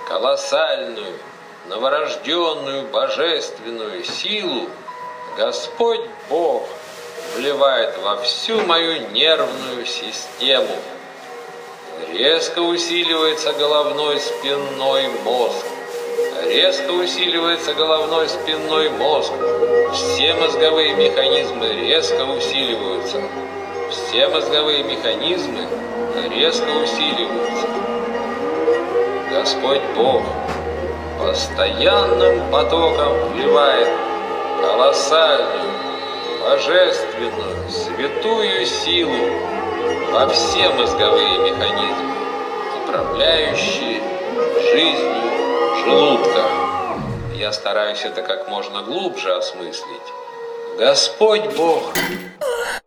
колоссальную, новорожденную божественную силу Господь Бог вливает во всю мою нервную систему. Резко усиливается головной спинной мозг. Резко усиливается головной спинной мозг. Все мозговые механизмы резко усиливаются. Все мозговые механизмы резко усиливаются. Господь Бог постоянным потоком вливает колоссальную, божественную, святую силу во все мозговые механизмы, управляющие жизнью желудка. Я стараюсь это как можно глубже осмыслить. Господь Бог